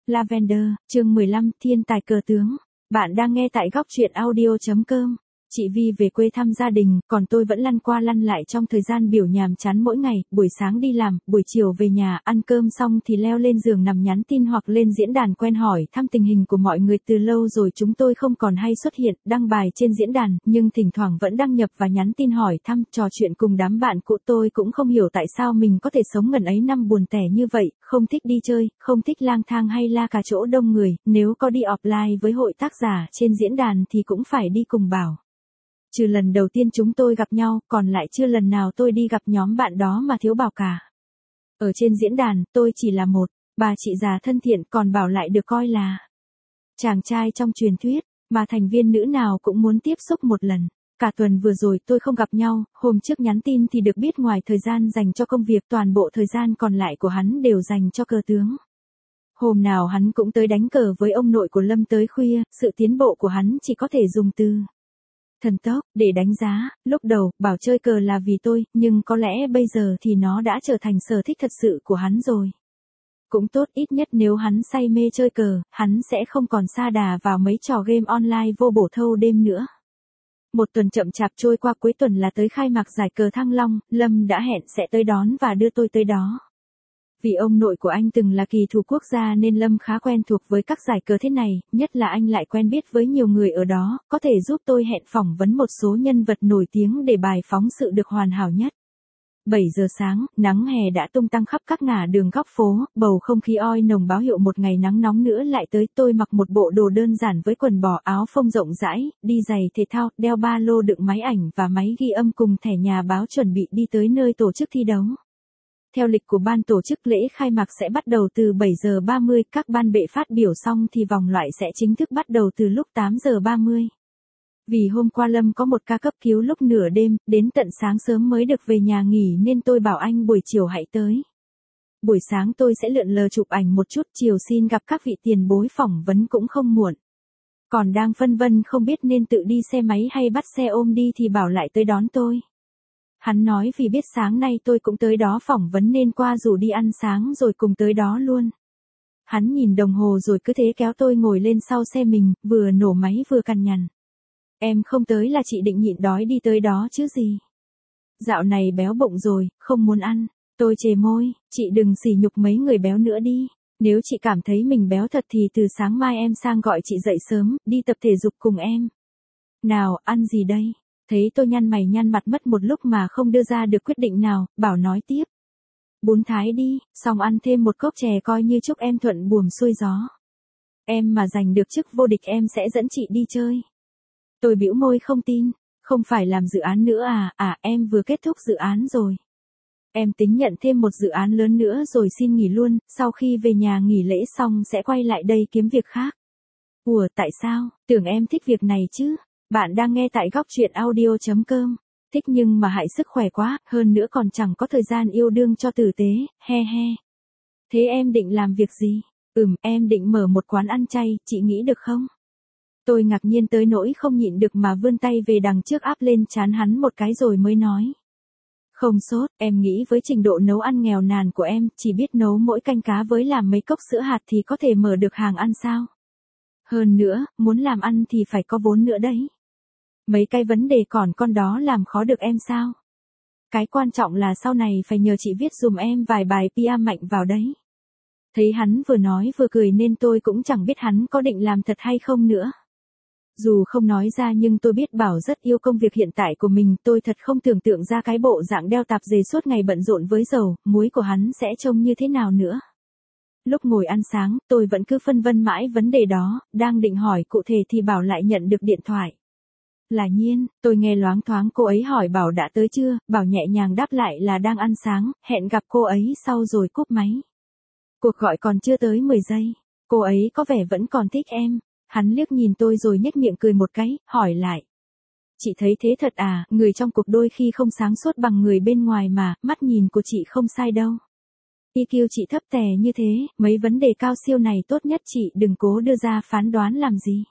Lavender, chương 15, thiên tài cờ tướng. Bạn đang nghe tại góc truyện audio.com. Chị Vi về quê thăm gia đình, còn tôi vẫn lăn qua lăn lại trong thời gian biểu nhàm chán mỗi ngày, buổi sáng đi làm, buổi chiều về nhà, ăn cơm xong thì leo lên giường nằm nhắn tin hoặc lên diễn đàn quen hỏi thăm tình hình của mọi người. Từ lâu rồi chúng tôi không còn hay xuất hiện, đăng bài trên diễn đàn, nhưng thỉnh thoảng vẫn đăng nhập và nhắn tin hỏi thăm, trò chuyện cùng đám bạn cũ. Tôi cũng không hiểu tại sao mình có thể sống ngần ấy năm buồn tẻ như vậy, không thích đi chơi, không thích lang thang hay la cà chỗ đông người, nếu có đi offline với hội tác giả trên diễn đàn thì cũng phải đi cùng Bảo. Trừ lần đầu tiên chúng tôi gặp nhau, còn lại chưa lần nào tôi đi gặp nhóm bạn đó mà thiếu Bảo cả. Ở trên diễn đàn, tôi chỉ là một bà chị già thân thiện, còn Bảo lại được coi là chàng trai trong truyền thuyết, mà thành viên nữ nào cũng muốn tiếp xúc một lần. Cả tuần vừa rồi tôi không gặp nhau, hôm trước nhắn tin thì được biết ngoài thời gian dành cho công việc, toàn bộ thời gian còn lại của hắn đều dành cho cờ tướng. Hôm nào hắn cũng tới đánh cờ với ông nội của Lâm tới khuya, sự tiến bộ của hắn chỉ có thể dùng từ thần tốc để đánh giá. Lúc đầu, Bảo chơi cờ là vì tôi, nhưng có lẽ bây giờ thì nó đã trở thành sở thích thật sự của hắn rồi. Cũng tốt, ít nhất nếu hắn say mê chơi cờ, hắn sẽ không còn sa đà vào mấy trò game online vô bổ thâu đêm nữa. Một tuần chậm chạp trôi qua, cuối tuần là tới khai mạc giải cờ Thăng Long, Lâm đã hẹn sẽ tới đón và đưa tôi tới đó. Vì ông nội của anh từng là kỳ thủ quốc gia nên Lâm khá quen thuộc với các giải cờ thế này, nhất là anh lại quen biết với nhiều người ở đó, có thể giúp tôi hẹn phỏng vấn một số nhân vật nổi tiếng để bài phóng sự được hoàn hảo nhất. 7 giờ sáng, nắng hè đã tung tăng khắp các ngả đường góc phố, bầu không khí oi nồng báo hiệu một ngày nắng nóng nữa lại tới. Tôi mặc một bộ đồ đơn giản với quần bò, áo phông rộng rãi, đi giày thể thao, đeo ba lô đựng máy ảnh và máy ghi âm cùng thẻ nhà báo, chuẩn bị đi tới nơi tổ chức thi đấu. Theo lịch của ban tổ chức, lễ khai mạc sẽ bắt đầu từ 7 giờ 30, các ban bệ phát biểu xong thì vòng loại sẽ chính thức bắt đầu từ lúc 8 giờ 30. Vì hôm qua Lâm có một ca cấp cứu lúc nửa đêm, đến tận sáng sớm mới được về nhà nghỉ nên tôi bảo anh buổi chiều hãy tới. Buổi sáng tôi sẽ lượn lờ chụp ảnh một chút, chiều xin gặp các vị tiền bối phỏng vấn cũng không muộn. Còn đang phân vân không biết nên tự đi xe máy hay bắt xe ôm đi thì Bảo lại tới đón tôi. Hắn nói vì biết sáng nay tôi cũng tới đó phỏng vấn nên qua rủ đi ăn sáng rồi cùng tới đó luôn. Hắn nhìn đồng hồ rồi cứ thế kéo tôi ngồi lên sau xe mình, vừa nổ máy vừa cằn nhằn. Em không tới là chị định nhịn đói đi tới đó chứ gì. Dạo này béo bụng rồi, không muốn ăn. Tôi chề môi, chị đừng sỉ nhục mấy người béo nữa đi. Nếu chị cảm thấy mình béo thật thì từ sáng mai em sang gọi chị dậy sớm, đi tập thể dục cùng em. Nào, ăn gì đây? Thấy tôi nhăn mày nhăn mặt mất một lúc mà không đưa ra được quyết định nào, Bảo nói tiếp. Bún Thái đi, xong ăn thêm một cốc chè coi như chúc em thuận buồm xuôi gió. Em mà giành được chức vô địch em sẽ dẫn chị đi chơi. Tôi bĩu môi không tin, không phải làm dự án nữa à, em vừa kết thúc dự án rồi. Em tính nhận thêm một dự án lớn nữa rồi xin nghỉ luôn, sau khi về nhà nghỉ lễ xong sẽ quay lại đây kiếm việc khác. Ủa tại sao, tưởng em thích việc này chứ. Bạn đang nghe tại góc truyện audio.com. Thích nhưng mà hại sức khỏe quá, hơn nữa còn chẳng có thời gian yêu đương cho tử tế, he he. Thế em định làm việc gì? Em định mở một quán ăn chay, chị nghĩ được không? Tôi ngạc nhiên tới nỗi không nhịn được mà vươn tay về đằng trước áp lên trán hắn một cái rồi mới nói. Không sốt, em nghĩ với trình độ nấu ăn nghèo nàn của em, chỉ biết nấu mỗi canh cá với làm mấy cốc sữa hạt thì có thể mở được hàng ăn sao? Hơn nữa, muốn làm ăn thì phải có vốn nữa đấy. Mấy cái vấn đề còn con đó làm khó được em sao? Cái quan trọng là sau này phải nhờ chị viết dùm em vài bài PR mạnh vào đấy. Thấy hắn vừa nói vừa cười nên tôi cũng chẳng biết hắn có định làm thật hay không nữa. Dù không nói ra nhưng tôi biết Bảo rất yêu công việc hiện tại của mình, tôi thật không tưởng tượng ra cái bộ dạng đeo tạp dề suốt ngày bận rộn với dầu, muối của hắn sẽ trông như thế nào nữa. Lúc ngồi ăn sáng, tôi vẫn cứ phân vân mãi vấn đề đó, đang định hỏi cụ thể thì Bảo lại nhận được điện thoại. Là Nhiên, tôi nghe loáng thoáng cô ấy hỏi Bảo đã tới chưa, Bảo nhẹ nhàng đáp lại là đang ăn sáng, hẹn gặp cô ấy sau rồi cúp máy. Cuộc gọi còn chưa tới 10 giây, cô ấy có vẻ vẫn còn thích em. Hắn liếc nhìn tôi rồi nhếch miệng cười một cái, hỏi lại. Chị thấy thế thật à, người trong cuộc đôi khi không sáng suốt bằng người bên ngoài mà, mắt nhìn của chị không sai đâu. EQ chị thấp tè như thế, mấy vấn đề cao siêu này tốt nhất chị đừng cố đưa ra phán đoán làm gì.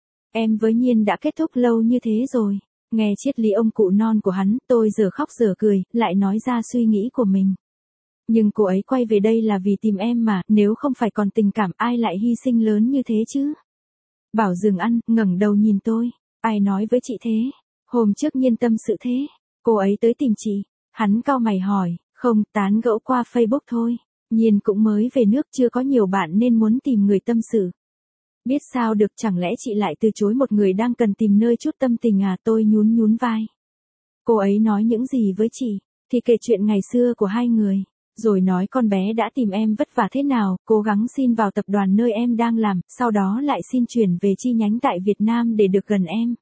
Em với Nhiên đã kết thúc lâu như thế rồi. Nghe triết lý ông cụ non của hắn, tôi giờ khóc giờ cười, lại nói ra suy nghĩ của mình. Nhưng cô ấy quay về đây là vì tìm em mà, nếu không phải còn tình cảm ai lại hy sinh lớn như thế chứ? Bảo dừng ăn, ngẩng đầu nhìn tôi. Ai nói với chị thế? Hôm trước Nhiên tâm sự thế. Cô ấy tới tìm chị. Hắn cau mày hỏi, không, tán gẫu qua Facebook thôi. Nhiên cũng mới về nước chưa có nhiều bạn nên muốn tìm người tâm sự. Biết sao được, chẳng lẽ chị lại từ chối một người đang cần tìm nơi chút tâm tình à? Tôi nhún nhún vai. Cô ấy nói những gì với chị? Thì kể chuyện ngày xưa của hai người. Rồi nói con bé đã tìm em vất vả thế nào, cố gắng xin vào tập đoàn nơi em đang làm, sau đó lại xin chuyển về chi nhánh tại Việt Nam để được gần em.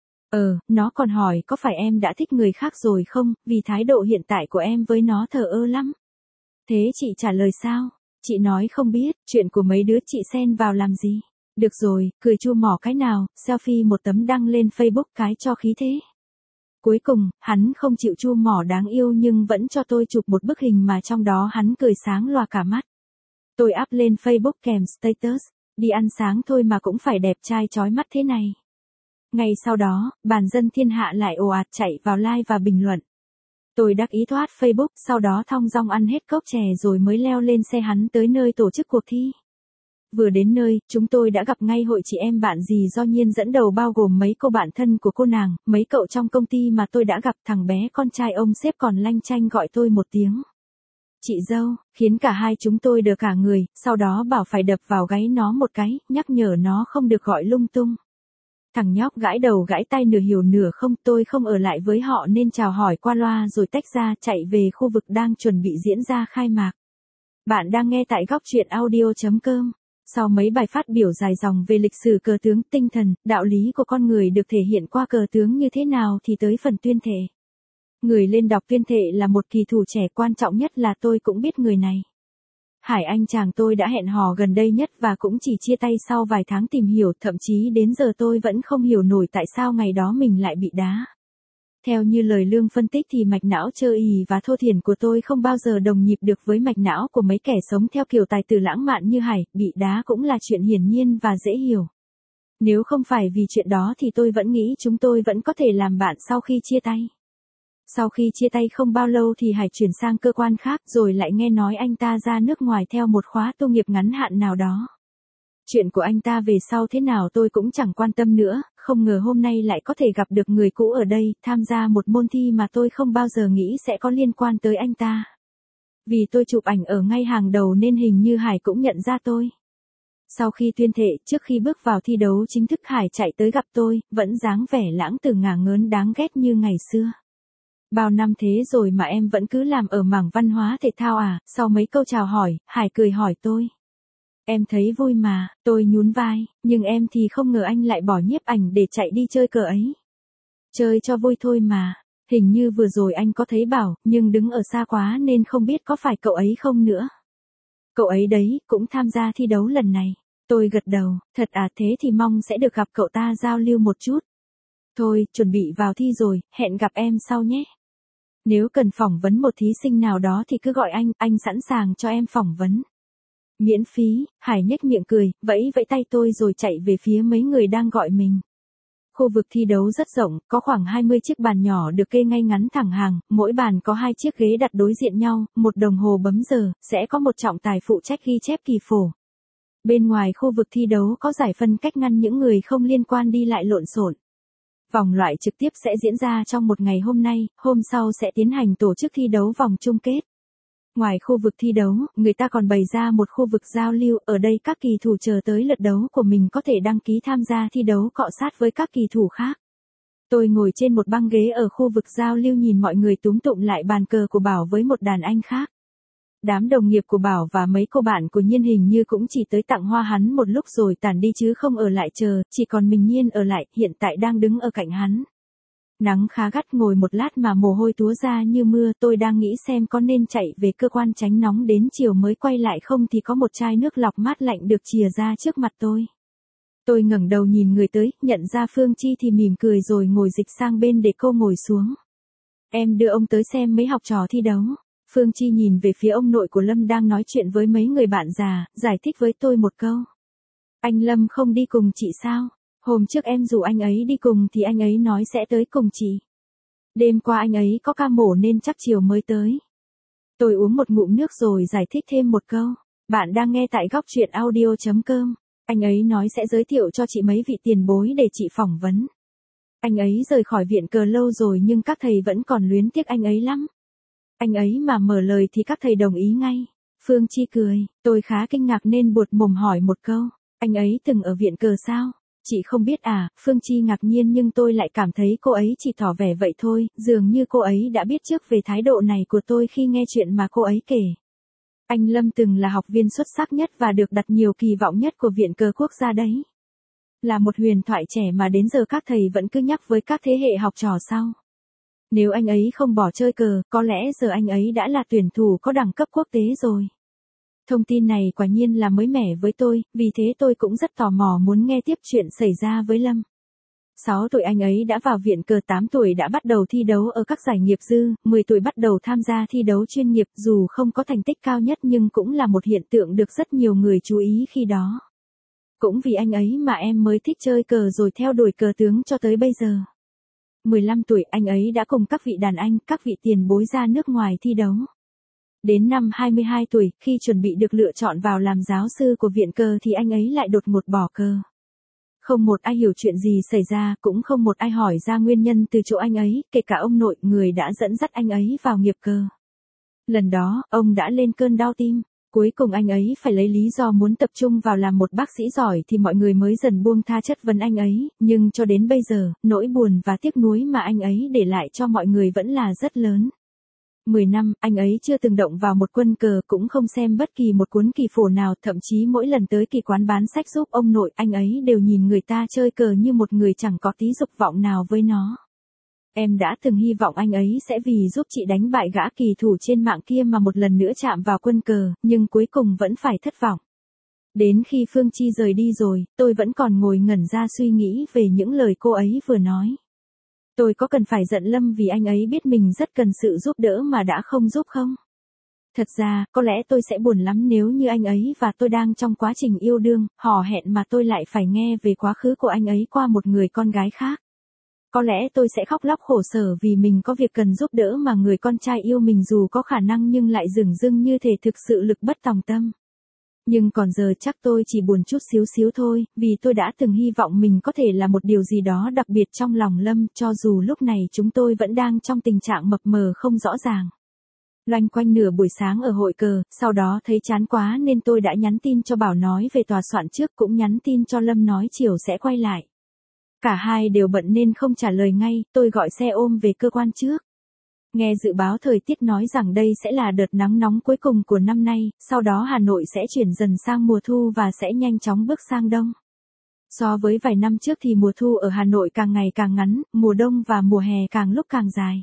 Nó còn hỏi có phải em đã thích người khác rồi không, vì thái độ hiện tại của em với nó thờ ơ lắm. Thế chị trả lời sao? Chị nói không biết, chuyện của mấy đứa chị xen vào làm gì. Được rồi, cười chua mỏ cái nào, selfie một tấm đăng lên Facebook cái cho khí thế. Cuối cùng, hắn không chịu chu mỏ đáng yêu nhưng vẫn cho tôi chụp một bức hình mà trong đó hắn cười sáng loà cả mắt. Tôi up lên Facebook kèm status, đi ăn sáng thôi mà cũng phải đẹp trai chói mắt thế này. Ngay sau đó, bàn dân thiên hạ lại ồ ạt chạy vào like và bình luận. Tôi đắc ý thoát Facebook, sau đó thong dong ăn hết cốc chè rồi mới leo lên xe hắn tới nơi tổ chức cuộc thi. Vừa đến nơi, chúng tôi đã gặp ngay hội chị em bạn gì do Nhiên dẫn đầu bao gồm mấy cô bạn thân của cô nàng, mấy cậu trong công ty mà tôi đã gặp, thằng bé con trai ông sếp còn lanh chanh gọi tôi một tiếng. Chị dâu, khiến cả hai chúng tôi đờ cả người, sau đó bảo phải đập vào gáy nó một cái, nhắc nhở nó không được gọi lung tung. Thằng nhóc gãi đầu gãi tay nửa hiểu nửa không, tôi không ở lại với họ nên chào hỏi qua loa rồi tách ra chạy về khu vực đang chuẩn bị diễn ra khai mạc. Bạn đang nghe tại góc truyện audio.com. Sau mấy bài phát biểu dài dòng về lịch sử cờ tướng, tinh thần, đạo lý của con người được thể hiện qua cờ tướng như thế nào thì tới phần tuyên thệ. Người lên đọc tuyên thệ là một kỳ thủ trẻ, quan trọng nhất là tôi cũng biết người này. Hải Anh chàng tôi đã hẹn hò gần đây nhất và cũng chỉ chia tay sau vài tháng tìm hiểu, thậm chí đến giờ tôi vẫn không hiểu nổi tại sao ngày đó mình lại bị đá. Theo như lời Lương phân tích thì mạch não trơ ì và thô thiển của tôi không bao giờ đồng nhịp được với mạch não của mấy kẻ sống theo kiểu tài tử lãng mạn như Hải, bị đá cũng là chuyện hiển nhiên và dễ hiểu. Nếu không phải vì chuyện đó thì tôi vẫn nghĩ chúng tôi vẫn có thể làm bạn sau khi chia tay. Sau khi chia tay không bao lâu thì Hải chuyển sang cơ quan khác rồi lại nghe nói anh ta ra nước ngoài theo một khóa tu nghiệp ngắn hạn nào đó. Chuyện của anh ta về sau thế nào tôi cũng chẳng quan tâm nữa, không ngờ hôm nay lại có thể gặp được người cũ ở đây, tham gia một môn thi mà tôi không bao giờ nghĩ sẽ có liên quan tới anh ta. Vì tôi chụp ảnh ở ngay hàng đầu nên hình như Hải cũng nhận ra tôi. Sau khi tuyên thệ, trước khi bước vào thi đấu chính thức, Hải chạy tới gặp tôi, vẫn dáng vẻ lãng tử ngả ngớn đáng ghét như ngày xưa. Bao năm thế rồi mà em vẫn cứ làm ở mảng văn hóa thể thao à? Sau mấy câu chào hỏi, Hải cười hỏi tôi. Em thấy vui mà, tôi nhún vai, nhưng em thì không ngờ anh lại bỏ nhiếp ảnh để chạy đi chơi cờ ấy. Chơi cho vui thôi mà, hình như vừa rồi anh có thấy Bảo, nhưng đứng ở xa quá nên không biết có phải cậu ấy không nữa. Cậu ấy đấy, cũng tham gia thi đấu lần này. Tôi gật đầu, thật à, thế thì mong sẽ được gặp cậu ta giao lưu một chút. Thôi, chuẩn bị vào thi rồi, hẹn gặp em sau nhé. Nếu cần phỏng vấn một thí sinh nào đó thì cứ gọi anh sẵn sàng cho em phỏng vấn. Miễn phí, Hải nhếch miệng cười, vẫy vẫy tay tôi rồi chạy về phía mấy người đang gọi mình. Khu vực thi đấu rất rộng, có khoảng 20 chiếc bàn nhỏ được kê ngay ngắn thẳng hàng, mỗi bàn có 2 chiếc ghế đặt đối diện nhau, một đồng hồ bấm giờ, sẽ có một trọng tài phụ trách ghi chép kỳ phổ. Bên ngoài khu vực thi đấu có giải phân cách ngăn những người không liên quan đi lại lộn xộn. Vòng loại trực tiếp sẽ diễn ra trong một ngày hôm nay, hôm sau sẽ tiến hành tổ chức thi đấu vòng chung kết. Ngoài khu vực thi đấu, người ta còn bày ra một khu vực giao lưu, ở đây các kỳ thủ chờ tới lượt đấu của mình có thể đăng ký tham gia thi đấu cọ sát với các kỳ thủ khác. Tôi ngồi trên một băng ghế ở khu vực giao lưu nhìn mọi người túm tụm lại bàn cờ của Bảo với một đàn anh khác. Đám đồng nghiệp của Bảo và mấy cô bạn của Nhiên hình như cũng chỉ tới tặng hoa hắn một lúc rồi tản đi chứ không ở lại chờ, chỉ còn mình Nhiên ở lại, hiện tại đang đứng ở cạnh hắn. Nắng khá gắt, ngồi một lát mà mồ hôi túa ra như mưa, tôi đang nghĩ xem có nên chạy về cơ quan tránh nóng đến chiều mới quay lại không thì có một chai nước lọc mát lạnh được chìa ra trước mặt tôi. Tôi ngẩng đầu nhìn người tới, nhận ra Phương Chi thì mỉm cười rồi ngồi dịch sang bên để cô ngồi xuống. Em đưa ông tới xem mấy học trò thi đấu. Phương Chi nhìn về phía ông nội của Lâm đang nói chuyện với mấy người bạn già, giải thích với tôi một câu. Anh Lâm không đi cùng chị sao? Hôm trước em rủ anh ấy đi cùng thì anh ấy nói sẽ tới cùng chị. Đêm qua anh ấy có ca mổ nên chắc chiều mới tới. Tôi uống một ngụm nước rồi giải thích thêm một câu. Bạn đang nghe tại góc truyện audio.com. Anh ấy nói sẽ giới thiệu cho chị mấy vị tiền bối để chị phỏng vấn. Anh ấy rời khỏi viện cờ lâu rồi nhưng các thầy vẫn còn luyến tiếc anh ấy lắm. Anh ấy mà mở lời thì các thầy đồng ý ngay. Phương Chi cười, tôi khá kinh ngạc nên buột mồm hỏi một câu. Anh ấy từng ở viện cờ sao? Chị không biết à? Phương Chi ngạc nhiên nhưng tôi lại cảm thấy cô ấy chỉ tỏ vẻ vậy thôi, dường như cô ấy đã biết trước về thái độ này của tôi khi nghe chuyện mà cô ấy kể. Anh Lâm từng là học viên xuất sắc nhất và được đặt nhiều kỳ vọng nhất của Viện Cờ Quốc gia đấy. Là một huyền thoại trẻ mà đến giờ các thầy vẫn cứ nhắc với các thế hệ học trò sau. Nếu anh ấy không bỏ chơi cờ, có lẽ giờ anh ấy đã là tuyển thủ có đẳng cấp quốc tế rồi. Thông tin này quả nhiên là mới mẻ với tôi, vì thế tôi cũng rất tò mò muốn nghe tiếp chuyện xảy ra với Lâm. 6 tuổi anh ấy đã vào viện cờ, 8 tuổi đã bắt đầu thi đấu ở các giải nghiệp dư, 10 tuổi bắt đầu tham gia thi đấu chuyên nghiệp, dù không có thành tích cao nhất nhưng cũng là một hiện tượng được rất nhiều người chú ý khi đó. Cũng vì anh ấy mà em mới thích chơi cờ rồi theo đuổi cờ tướng cho tới bây giờ. 15 tuổi anh ấy đã cùng các vị đàn anh, các vị tiền bối ra nước ngoài thi đấu. Đến năm 22 tuổi, khi chuẩn bị được lựa chọn vào làm giáo sư của viện cờ thì anh ấy lại đột ngột bỏ cờ. Không một ai hiểu chuyện gì xảy ra, cũng không một ai hỏi ra nguyên nhân từ chỗ anh ấy, kể cả ông nội, người đã dẫn dắt anh ấy vào nghiệp cờ. Lần đó, ông đã lên cơn đau tim. Cuối cùng anh ấy phải lấy lý do muốn tập trung vào làm một bác sĩ giỏi thì mọi người mới dần buông tha chất vấn anh ấy, nhưng cho đến bây giờ, nỗi buồn và tiếc nuối mà anh ấy để lại cho mọi người vẫn là rất lớn. 10 năm, anh ấy chưa từng động vào một quân cờ, cũng không xem bất kỳ một cuốn kỳ phổ nào, thậm chí mỗi lần tới kỳ quán bán sách giúp ông nội, anh ấy đều nhìn người ta chơi cờ như một người chẳng có tí dục vọng nào với nó. Em đã từng hy vọng anh ấy sẽ vì giúp chị đánh bại gã kỳ thủ trên mạng kia mà một lần nữa chạm vào quân cờ, nhưng cuối cùng vẫn phải thất vọng. Đến khi Phương Chi rời đi rồi, tôi vẫn còn ngồi ngẩn ra suy nghĩ về những lời cô ấy vừa nói. Tôi có cần phải giận Lâm vì anh ấy biết mình rất cần sự giúp đỡ mà đã không giúp không? Thật ra, có lẽ tôi sẽ buồn lắm nếu như anh ấy và tôi đang trong quá trình yêu đương, hò hẹn mà tôi lại phải nghe về quá khứ của anh ấy qua một người con gái khác. Có lẽ tôi sẽ khóc lóc khổ sở vì mình có việc cần giúp đỡ mà người con trai yêu mình dù có khả năng nhưng lại dửng dưng như thể thực sự lực bất tòng tâm. Nhưng còn giờ chắc tôi chỉ buồn chút xíu xíu thôi, vì tôi đã từng hy vọng mình có thể là một điều gì đó đặc biệt trong lòng Lâm, cho dù lúc này chúng tôi vẫn đang trong tình trạng mập mờ không rõ ràng. Loanh quanh nửa buổi sáng ở hội cờ, sau đó thấy chán quá nên tôi đã nhắn tin cho Bảo nói về tòa soạn trước, cũng nhắn tin cho Lâm nói chiều sẽ quay lại. Cả hai đều bận nên không trả lời ngay, tôi gọi xe ôm về cơ quan trước. Nghe dự báo thời tiết nói rằng đây sẽ là đợt nắng nóng cuối cùng của năm nay, sau đó Hà Nội sẽ chuyển dần sang mùa thu và sẽ nhanh chóng bước sang đông. So với vài năm trước thì mùa thu ở Hà Nội càng ngày càng ngắn, mùa đông và mùa hè càng lúc càng dài.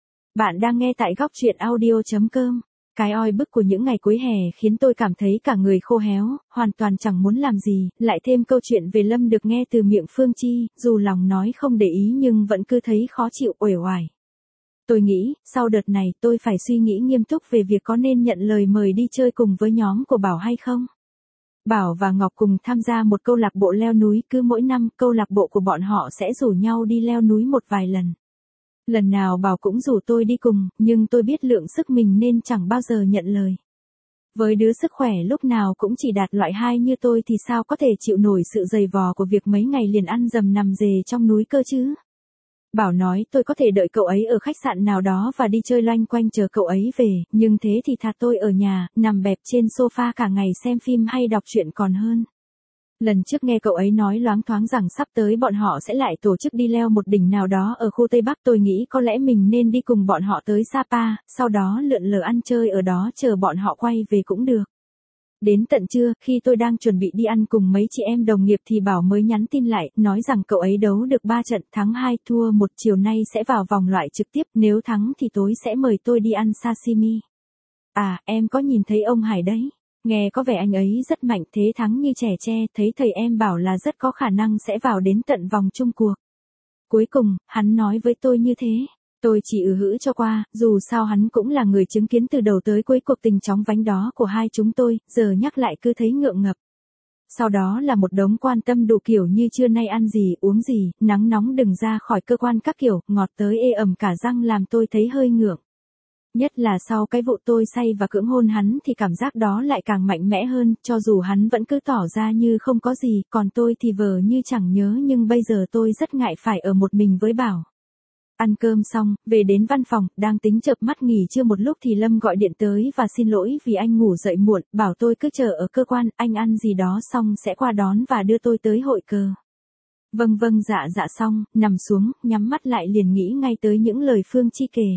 Bạn đang nghe tại góc truyện audio.com. Cái oi bức của những ngày cuối hè khiến tôi cảm thấy cả người khô héo, hoàn toàn chẳng muốn làm gì, lại thêm câu chuyện về Lâm được nghe từ miệng Phương Chi, dù lòng nói không để ý nhưng vẫn cứ thấy khó chịu uể oải. Tôi nghĩ, sau đợt này tôi phải suy nghĩ nghiêm túc về việc có nên nhận lời mời đi chơi cùng với nhóm của Bảo hay không. Bảo và Ngọc cùng tham gia một câu lạc bộ leo núi, cứ mỗi năm câu lạc bộ của bọn họ sẽ rủ nhau đi leo núi một vài lần. Lần nào Bảo cũng rủ tôi đi cùng, nhưng tôi biết lượng sức mình nên chẳng bao giờ nhận lời. Với đứa sức khỏe lúc nào cũng chỉ đạt loại 2 như tôi thì sao có thể chịu nổi sự dày vò của việc mấy ngày liền ăn dầm nằm dề trong núi cơ chứ. Bảo nói tôi có thể đợi cậu ấy ở khách sạn nào đó và đi chơi loanh quanh chờ cậu ấy về, nhưng thế thì thà tôi ở nhà, nằm bẹp trên sofa cả ngày xem phim hay đọc truyện còn hơn. Lần trước nghe cậu ấy nói loáng thoáng rằng sắp tới bọn họ sẽ lại tổ chức đi leo một đỉnh nào đó ở khu Tây Bắc, tôi nghĩ có lẽ mình nên đi cùng bọn họ tới Sapa, sau đó lượn lờ ăn chơi ở đó chờ bọn họ quay về cũng được. Đến tận trưa, khi tôi đang chuẩn bị đi ăn cùng mấy chị em đồng nghiệp thì Bảo mới nhắn tin lại, nói rằng cậu ấy đấu được 3 trận, thắng 2, thua 1, chiều nay sẽ vào vòng loại trực tiếp, nếu thắng thì tối sẽ mời tôi đi ăn sashimi. À, em có nhìn thấy ông Hải đấy. Nghe có vẻ anh ấy rất mạnh, thế thắng như trẻ tre, thấy thầy em bảo là rất có khả năng sẽ vào đến tận vòng chung cuộc. Cuối cùng, hắn nói với tôi như thế. Tôi chỉ hử cho qua, dù sao hắn cũng là người chứng kiến từ đầu tới cuối cuộc tình chóng vánh đó của hai chúng tôi, giờ nhắc lại cứ thấy ngượng ngập. Sau đó là một đống quan tâm đủ kiểu như trưa nay ăn gì, uống gì, nắng nóng đừng ra khỏi cơ quan các kiểu, ngọt tới ê ẩm cả răng làm tôi thấy hơi ngượng. Nhất là sau cái vụ tôi say và cưỡng hôn hắn thì cảm giác đó lại càng mạnh mẽ hơn, cho dù hắn vẫn cứ tỏ ra như không có gì, còn tôi thì vờ như chẳng nhớ, nhưng bây giờ tôi rất ngại phải ở một mình với Bảo. Ăn cơm xong, về đến văn phòng, đang tính chợp mắt nghỉ trưa một lúc thì Lâm gọi điện tới và xin lỗi vì anh ngủ dậy muộn, bảo tôi cứ chờ ở cơ quan, anh ăn gì đó xong sẽ qua đón và đưa tôi tới hội cờ. Vâng vâng dạ dạ xong, nằm xuống, nhắm mắt lại liền nghĩ ngay tới những lời Phương Chi kể.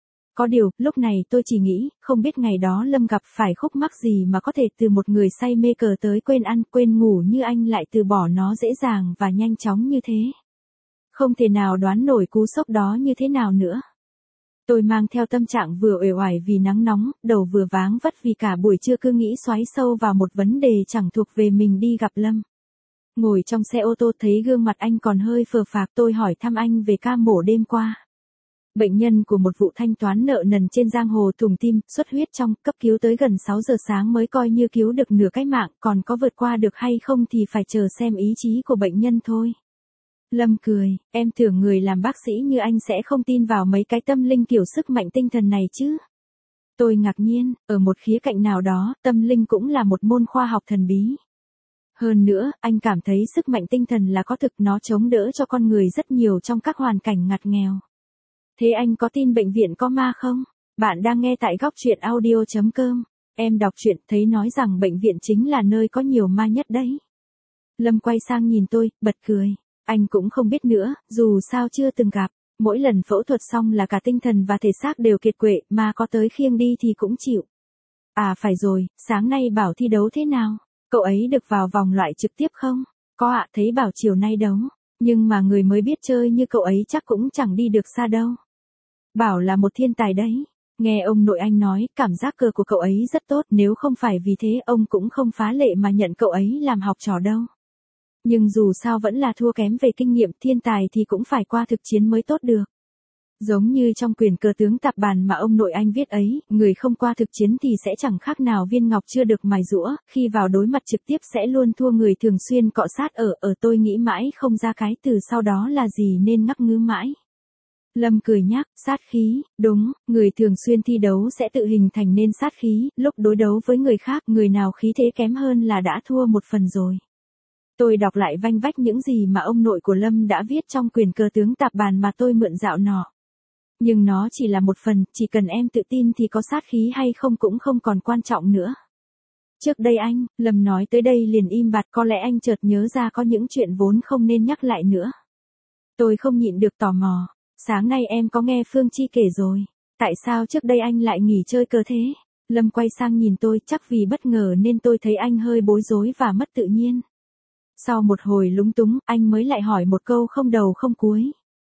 Có điều, lúc này tôi chỉ nghĩ, không biết ngày đó Lâm gặp phải khúc mắc gì mà có thể từ một người say mê cờ tới quên ăn, quên ngủ như anh lại từ bỏ nó dễ dàng và nhanh chóng như thế. Không thể nào đoán nổi cú sốc đó như thế nào nữa. Tôi mang theo tâm trạng vừa uể oải vì nắng nóng, đầu vừa váng vất vì cả buổi trưa cứ nghĩ xoáy sâu vào một vấn đề chẳng thuộc về mình đi gặp Lâm. Ngồi trong xe ô tô thấy gương mặt anh còn hơi phờ phạc, tôi hỏi thăm anh về ca mổ đêm qua. Bệnh nhân của một vụ thanh toán nợ nần trên giang hồ thủng tim, xuất huyết trong, cấp cứu tới gần 6 giờ sáng mới coi như cứu được nửa cái mạng, còn có vượt qua được hay không thì phải chờ xem ý chí của bệnh nhân thôi. Lâm cười, em tưởng người làm bác sĩ như anh sẽ không tin vào mấy cái tâm linh kiểu sức mạnh tinh thần này chứ. Tôi ngạc nhiên, ở một khía cạnh nào đó, tâm linh cũng là một môn khoa học thần bí. Hơn nữa, anh cảm thấy sức mạnh tinh thần là có thực, nó chống đỡ cho con người rất nhiều trong các hoàn cảnh ngặt nghèo. Thế anh có tin bệnh viện có ma không? Bạn đang nghe tại góc truyện audio.com. Em đọc truyện thấy nói rằng bệnh viện chính là nơi có nhiều ma nhất đấy. Lâm quay sang nhìn tôi, bật cười. Anh cũng không biết nữa, dù sao chưa từng gặp. Mỗi lần phẫu thuật xong là cả tinh thần và thể xác đều kiệt quệ, mà có tới khiêng đi thì cũng chịu. À phải rồi, sáng nay Bảo thi đấu thế nào? Cậu ấy được vào vòng loại trực tiếp không? Có ạ, thấy Bảo chiều nay đấu. Nhưng mà người mới biết chơi như cậu ấy chắc cũng chẳng đi được xa đâu. Bảo là một thiên tài đấy. Nghe ông nội anh nói, cảm giác cờ của cậu ấy rất tốt, nếu không phải vì thế ông cũng không phá lệ mà nhận cậu ấy làm học trò đâu. Nhưng dù sao vẫn là thua kém về kinh nghiệm, thiên tài thì cũng phải qua thực chiến mới tốt được. Giống như trong quyển cờ tướng tạp bàn mà ông nội anh viết ấy, người không qua thực chiến thì sẽ chẳng khác nào viên ngọc chưa được mài giũa, khi vào đối mặt trực tiếp sẽ luôn thua người thường xuyên cọ sát ở tôi nghĩ mãi không ra cái từ sau đó là gì nên ngắc ngứ mãi. Lâm cười nhắc, sát khí, đúng, người thường xuyên thi đấu sẽ tự hình thành nên sát khí, lúc đối đấu với người khác, người nào khí thế kém hơn là đã thua một phần rồi. Tôi đọc lại vanh vách những gì mà ông nội của Lâm đã viết trong quyển cờ tướng tạp bàn mà tôi mượn dạo nọ. Nhưng nó chỉ là một phần, chỉ cần em tự tin thì có sát khí hay không cũng không còn quan trọng nữa. Trước đây anh, Lâm nói tới đây liền im bặt, có lẽ anh chợt nhớ ra có những chuyện vốn không nên nhắc lại nữa. Tôi không nhịn được tò mò. Sáng nay em có nghe Phương Chi kể rồi. Tại sao trước đây anh lại nghỉ chơi cờ thế? Lâm quay sang nhìn tôi, chắc vì bất ngờ nên tôi thấy anh hơi bối rối và mất tự nhiên. Sau một hồi lúng túng, anh mới lại hỏi một câu không đầu không cuối.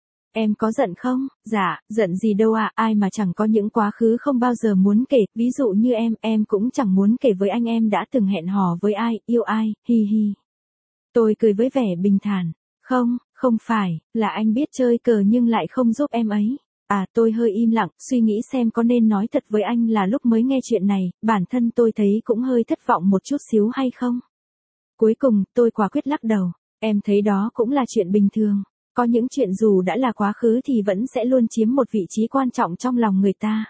Em có giận không? Dạ, giận gì đâu ạ, ai mà chẳng có những quá khứ không bao giờ muốn kể, ví dụ như em cũng chẳng muốn kể với anh em đã từng hẹn hò với ai, yêu ai, hi hi. Tôi cười với vẻ bình thản. Không phải, là anh biết chơi cờ nhưng lại không giúp em ấy. À, tôi hơi im lặng, suy nghĩ xem có nên nói thật với anh là lúc mới nghe chuyện này, bản thân tôi thấy cũng hơi thất vọng một chút xíu hay không. Cuối cùng, tôi quả quyết lắc đầu. Em thấy đó cũng là chuyện bình thường. Có những chuyện dù đã là quá khứ thì vẫn sẽ luôn chiếm một vị trí quan trọng trong lòng người ta.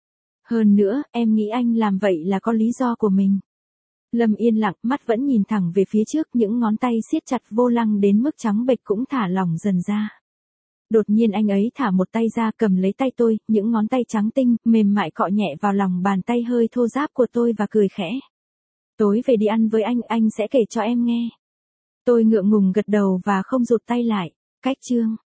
Hơn nữa, em nghĩ anh làm vậy là có lý do của mình. Lâm yên lặng, mắt vẫn nhìn thẳng về phía trước, những ngón tay siết chặt vô lăng đến mức trắng bệch cũng thả lỏng dần ra. Đột nhiên anh ấy thả một tay ra cầm lấy tay tôi, những ngón tay trắng tinh, mềm mại cọ nhẹ vào lòng bàn tay hơi thô ráp của tôi và cười khẽ. Tối về đi ăn với anh sẽ kể cho em nghe. Tôi ngượng ngùng gật đầu và không rụt tay lại. Cách chương